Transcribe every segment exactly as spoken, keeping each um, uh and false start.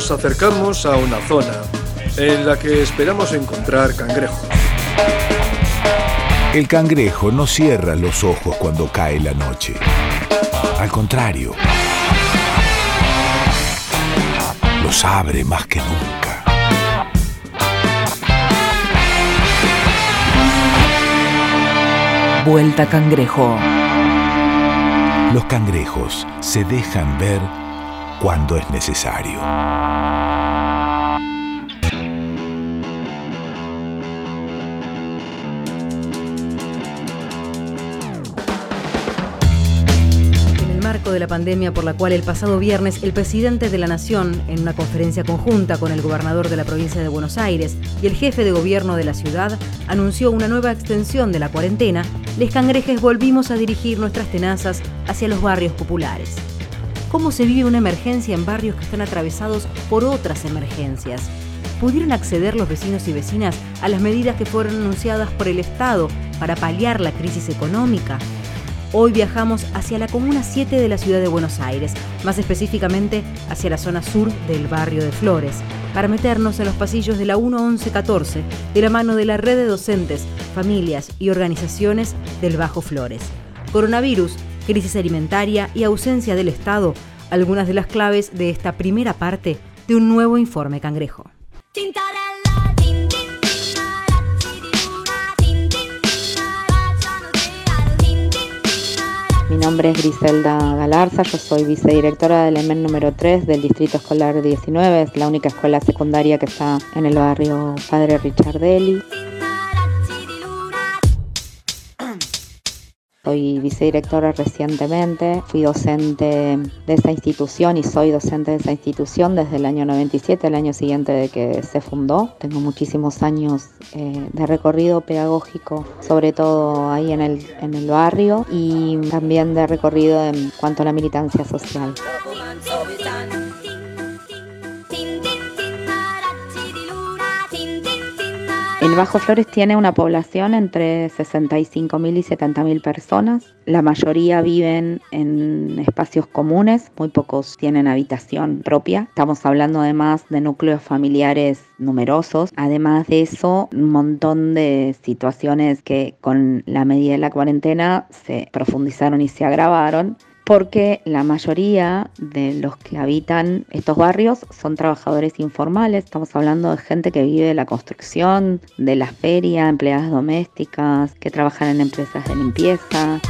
Nos acercamos a una zona en la que esperamos encontrar cangrejos. El cangrejo no cierra los ojos cuando cae la noche. Al contrario, los abre más que nunca. Vuelta Cangrejo. Los cangrejos se dejan ver cuando es necesario. De la pandemia por la cual el pasado viernes el presidente de la Nación, en una conferencia conjunta con el gobernador de la provincia de Buenos Aires y el jefe de gobierno de la ciudad, anunció una nueva extensión de la cuarentena, les cangrejes volvimos a dirigir nuestras tenazas hacia los barrios populares. ¿Cómo se vive una emergencia en barrios que están atravesados por otras emergencias? ¿Pudieron acceder los vecinos y vecinas a las medidas que fueron anunciadas por el Estado para paliar la crisis económica? Hoy viajamos hacia la Comuna siete de la ciudad de Buenos Aires, más específicamente hacia la zona sur del barrio de Flores, para meternos en los pasillos de la uno once catorce de la mano de la red de docentes, familias y organizaciones del Bajo Flores. Coronavirus, crisis alimentaria y ausencia del Estado, algunas de las claves de esta primera parte de un nuevo informe Cangrejo. Mi nombre es Griselda Galarza, yo soy vicedirectora del E M E N número tres del Distrito Escolar diecinueve, es la única escuela secundaria que está en el barrio Padre Richardelli. Soy vicedirectora recientemente, fui docente de esa institución y soy docente de esa institución desde el año noventa y siete, el año siguiente de que se fundó. Tengo muchísimos años eh, de recorrido pedagógico, sobre todo ahí en el, en el barrio, y también de recorrido en cuanto a la militancia social. El Bajo Flores tiene una población entre sesenta y cinco mil y setenta mil personas. La mayoría viven en espacios comunes, muy pocos tienen habitación propia. Estamos hablando además de núcleos familiares numerosos. Además de eso, un montón de situaciones que con la medida de la cuarentena se profundizaron y se agravaron, porque la mayoría de los que habitan estos barrios son trabajadores informales. Estamos hablando de gente que vive de la construcción, de la feria, empleadas domésticas, que trabajan en empresas de limpieza.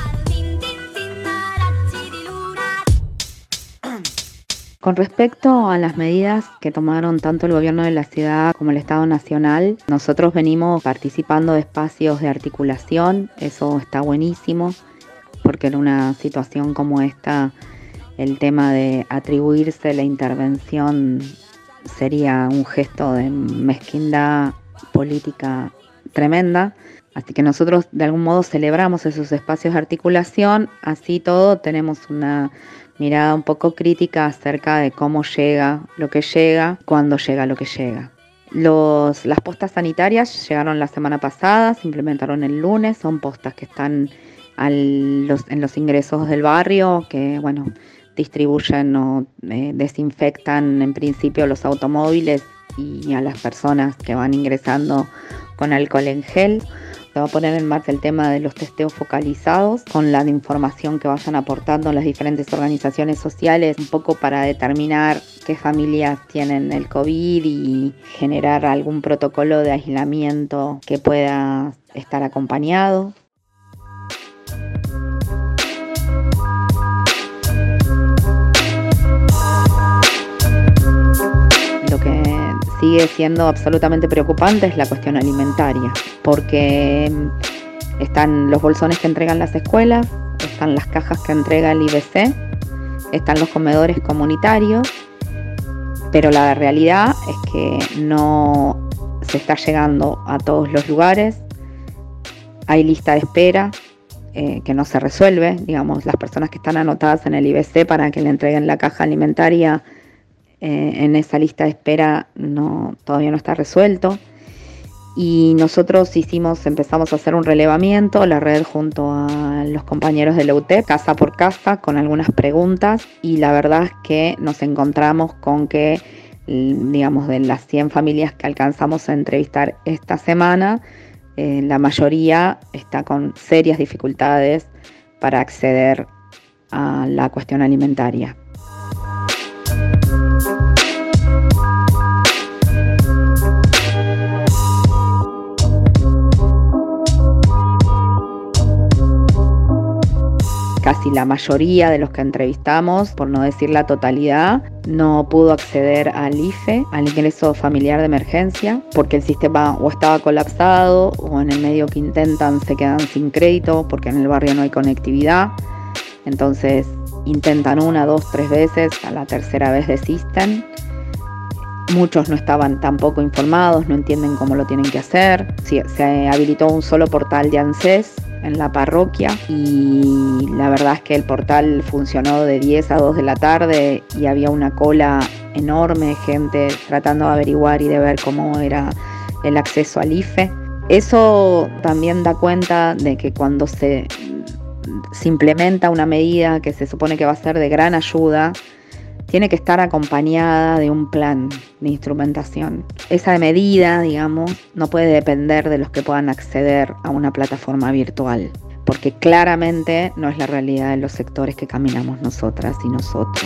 Con respecto a las medidas que tomaron tanto el gobierno de la ciudad como el Estado Nacional, nosotros venimos participando de espacios de articulación, eso está buenísimo, porque en una situación como esta el tema de atribuirse la intervención sería un gesto de mezquindad política tremenda. Así que nosotros de algún modo celebramos esos espacios de articulación, así todo tenemos una mirada un poco crítica acerca de cómo llega lo que llega, cuándo llega lo que llega. Los, las postas sanitarias llegaron la semana pasada, se implementaron el lunes, son postas que están al, los, en los ingresos del barrio, que bueno, distribuyen o eh, desinfectan en principio los automóviles y a las personas que van ingresando con alcohol en gel. Se va a poner en marcha el tema de los testeos focalizados con la información que vayan aportando las diferentes organizaciones sociales, un poco para determinar qué familias tienen el COVID y generar algún protocolo de aislamiento que pueda estar acompañado. Lo que sigue siendo absolutamente preocupante es la cuestión alimentaria, porque están los bolsones que entregan las escuelas, están las cajas que entrega el I B C, están los comedores comunitarios, pero la realidad es que no se está llegando a todos los lugares. Hay lista de espera eh, que no se resuelve, digamos, las personas que están anotadas en el I B C para que le entreguen la caja alimentaria, Eh, en esa lista de espera no, todavía no está resuelto. Y nosotros hicimos, empezamos a hacer un relevamiento, la red junto a los compañeros de la U T E P, casa por casa, con algunas preguntas, y la verdad es que nos encontramos con que digamos, de las cien familias que alcanzamos a entrevistar esta semana, eh, la mayoría está con serias dificultades para acceder a la cuestión alimentaria. Casi la mayoría de los que entrevistamos, por no decir la totalidad, no pudo acceder al I F E, al ingreso familiar de emergencia, porque el sistema o estaba colapsado o en el medio que intentan se quedan sin crédito porque en el barrio no hay conectividad. Entonces intentan una, dos, tres veces, a la tercera vez desisten. Muchos no estaban tampoco informados, no entienden cómo lo tienen que hacer. Sí, se habilitó un solo portal de ANSES en la parroquia y la verdad es que el portal funcionó de diez a dos de la tarde y había una cola enorme, gente tratando de averiguar y de ver cómo era el acceso al I F E. Eso también da cuenta de que cuando se, se implementa una medida que se supone que va a ser de gran ayuda, tiene que estar acompañada de un plan de instrumentación. Esa medida, digamos, no puede depender de los que puedan acceder a una plataforma virtual, porque claramente no es la realidad de los sectores que caminamos nosotras y nosotros.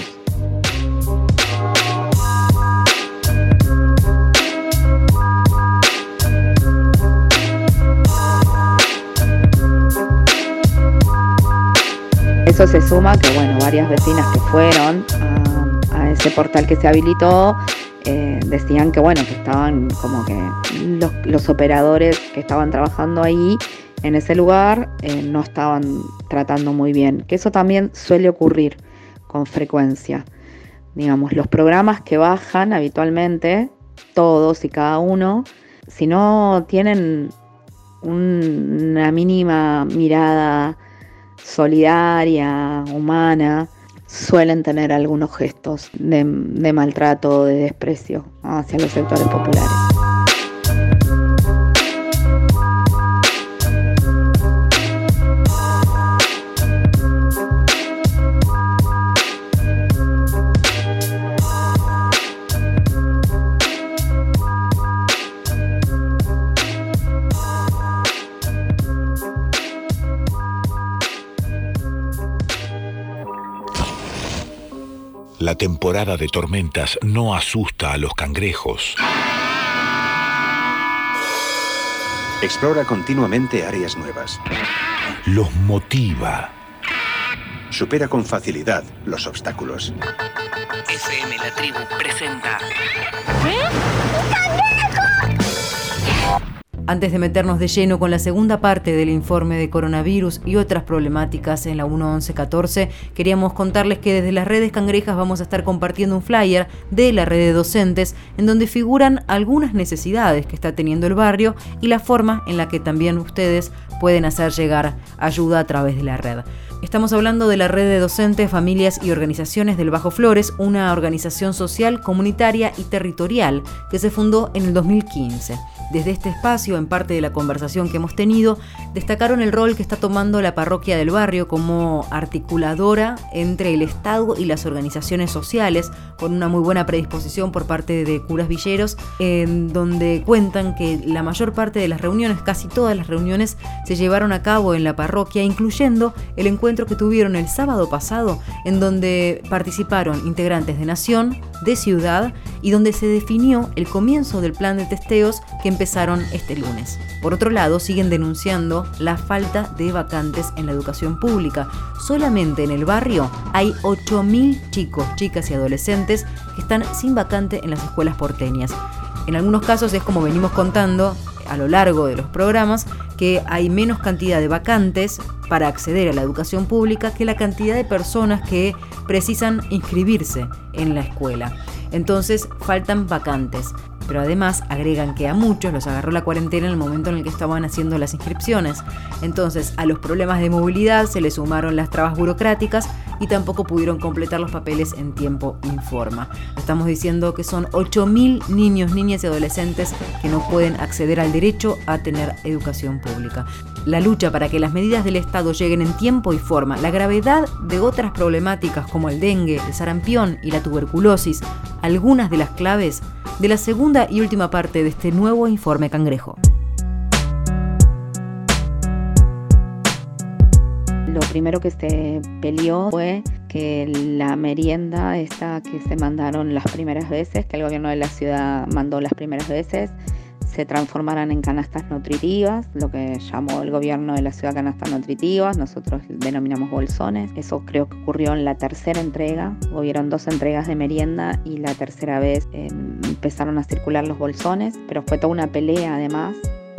Eso se suma que, bueno, varias vecinas que fueron a a ese portal que se habilitó, eh, decían que bueno, que estaban como que los, los operadores que estaban trabajando ahí en ese lugar eh, no estaban tratando muy bien, que eso también suele ocurrir con frecuencia. Digamos, los programas que bajan habitualmente, todos y cada uno, si no tienen un, una mínima mirada solidaria, humana, suelen tener algunos gestos de, de maltrato o de desprecio hacia los sectores populares. La temporada de tormentas no asusta a los cangrejos. Explora continuamente áreas nuevas. Los motiva. Supera con facilidad los obstáculos. F M La Tribu presenta... Antes de meternos de lleno con la segunda parte del informe de coronavirus y otras problemáticas en la uno once catorce, queríamos contarles que desde las redes cangrejas vamos a estar compartiendo un flyer de la red de docentes en donde figuran algunas necesidades que está teniendo el barrio y la forma en la que también ustedes pueden hacer llegar ayuda a través de la red. Estamos hablando de la red de docentes, familias y organizaciones del Bajo Flores, una organización social, comunitaria y territorial que se fundó en el dos mil quince. Desde este espacio, en parte de la conversación que hemos tenido, destacaron el rol que está tomando la parroquia del barrio como articuladora entre el Estado y las organizaciones sociales, con una muy buena predisposición por parte de curas villeros, en donde cuentan que la mayor parte de las reuniones, casi todas las reuniones, se llevaron a cabo en la parroquia, incluyendo el encuentro que tuvieron el sábado pasado, en donde participaron integrantes de Nación, de Ciudad, y donde se definió el comienzo del plan de testeos que empezaron este lunes. Por otro lado, siguen denunciando la falta de vacantes en la educación pública. Solamente en el barrio hay ocho mil chicos, chicas y adolescentes que están sin vacante en las escuelas porteñas. En algunos casos es como venimos contando a lo largo de los programas, que hay menos cantidad de vacantes para acceder a la educación pública que la cantidad de personas que precisan inscribirse en la escuela. Entonces faltan vacantes. Pero además agregan que a muchos los agarró la cuarentena en el momento en el que estaban haciendo las inscripciones. Entonces a los problemas de movilidad se le sumaron las trabas burocráticas y tampoco pudieron completar los papeles en tiempo y forma. Estamos diciendo que son ocho mil niños, niñas y adolescentes que no pueden acceder al derecho a tener educación pública. la lucha para que las medidas del Estado lleguen en tiempo y forma, la gravedad de otras problemáticas como el dengue, el sarampión y la tuberculosis, algunas de las claves de la segunda y última parte de este nuevo Informe Cangrejo. Lo primero que se peleó fue que la merienda esta que se mandaron las primeras veces, que el gobierno de la ciudad mandó las primeras veces, se transformaran en canastas nutritivas, lo que llamó el gobierno de la ciudad canastas nutritivas, nosotros denominamos bolsones. Eso creo que ocurrió en la tercera entrega, hubieron dos entregas de merienda y la tercera vez eh, empezaron a circular los bolsones, pero fue toda una pelea además.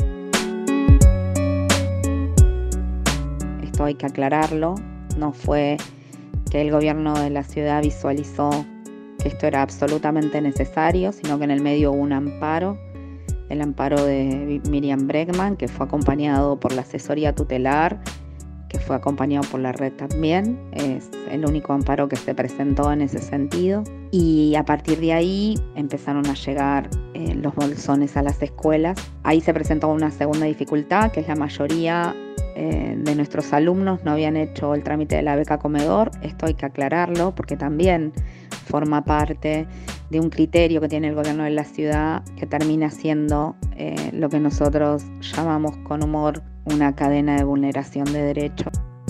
Esto hay que aclararlo, no fue que el gobierno de la ciudad visualizó que esto era absolutamente necesario, sino que en el medio hubo un amparo, el amparo de Miriam Bregman, que fue acompañado por la asesoría tutelar, que fue acompañado por la red también, es el único amparo que se presentó en ese sentido. Y a partir de ahí empezaron a llegar eh, los bolsones a las escuelas. Ahí se presentó una segunda dificultad, que es la mayoría de nuestros alumnos no habían hecho el trámite de la beca comedor. Esto hay que aclararlo porque también forma parte de un criterio que tiene el gobierno de la ciudad que termina siendo eh, lo que nosotros llamamos con humor una cadena de vulneración de derechos.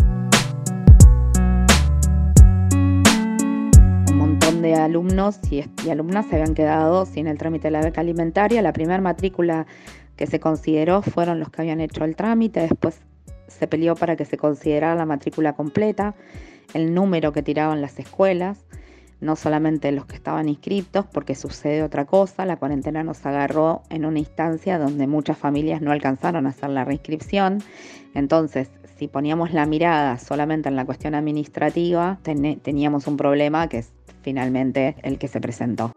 Un montón de alumnos y, y alumnas se habían quedado sin el trámite de la beca alimentaria. La primera matrícula que se consideró fueron los que habían hecho el trámite, después se peleó para que se considerara la matrícula completa, el número que tiraban las escuelas, no solamente los que estaban inscritos, porque sucede otra cosa. La cuarentena nos agarró en una instancia donde muchas familias no alcanzaron a hacer la reinscripción. Entonces, si poníamos la mirada solamente en la cuestión administrativa, ten- teníamos un problema que es finalmente el que se presentó.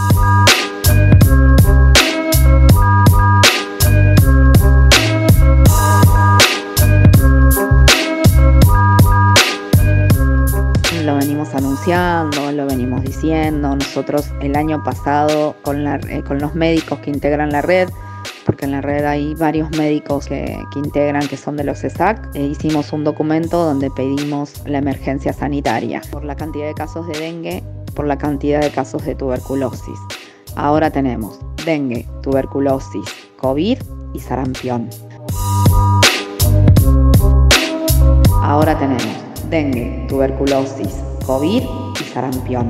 Lo venimos anunciando, lo venimos diciendo. Nosotros el año pasado con, la, eh, con los médicos que integran la red, porque en la red hay varios médicos que, que integran, que son de los E S A C, e hicimos un documento donde pedimos la emergencia sanitaria por la cantidad de casos de dengue, por la cantidad de casos de tuberculosis. Ahora tenemos dengue, tuberculosis, COVID y sarampión. Ahora tenemos dengue, tuberculosis, COVID y sarampión.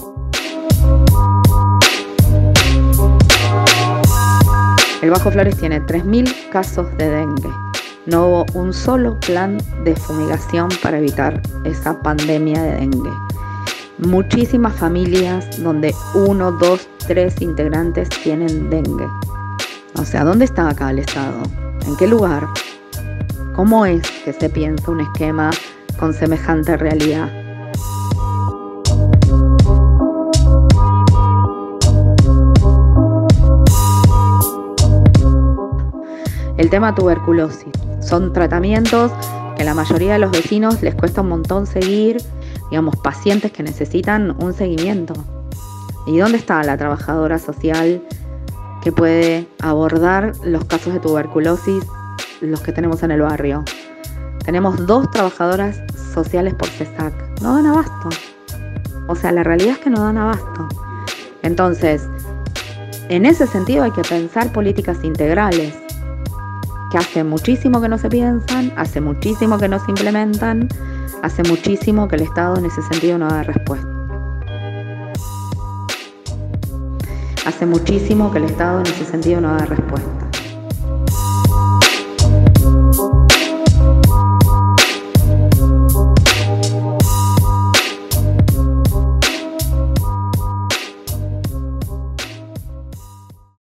El Bajo Flores tiene tres mil casos de dengue. No hubo un solo plan de fumigación para evitar esa pandemia de dengue. Muchísimas familias donde uno, dos, tres integrantes tienen dengue. O sea, ¿dónde está acá el Estado? ¿En qué lugar? ¿Cómo es que se piensa un esquema con semejante realidad? El tema tuberculosis. Son tratamientos que a la mayoría de los vecinos les cuesta un montón seguir, digamos, pacientes que necesitan un seguimiento. ¿Y dónde está la trabajadora social que puede abordar los casos de tuberculosis, los que tenemos en el barrio? Tenemos dos trabajadoras sociales por C E S A C. No dan abasto. O sea, la realidad es que no dan abasto. Entonces, en ese sentido hay que pensar políticas integrales, que hace muchísimo que no se piensan, hace muchísimo que no se implementan, hace muchísimo que el Estado en ese sentido no da respuesta. Hace muchísimo que el Estado en ese sentido no da respuesta.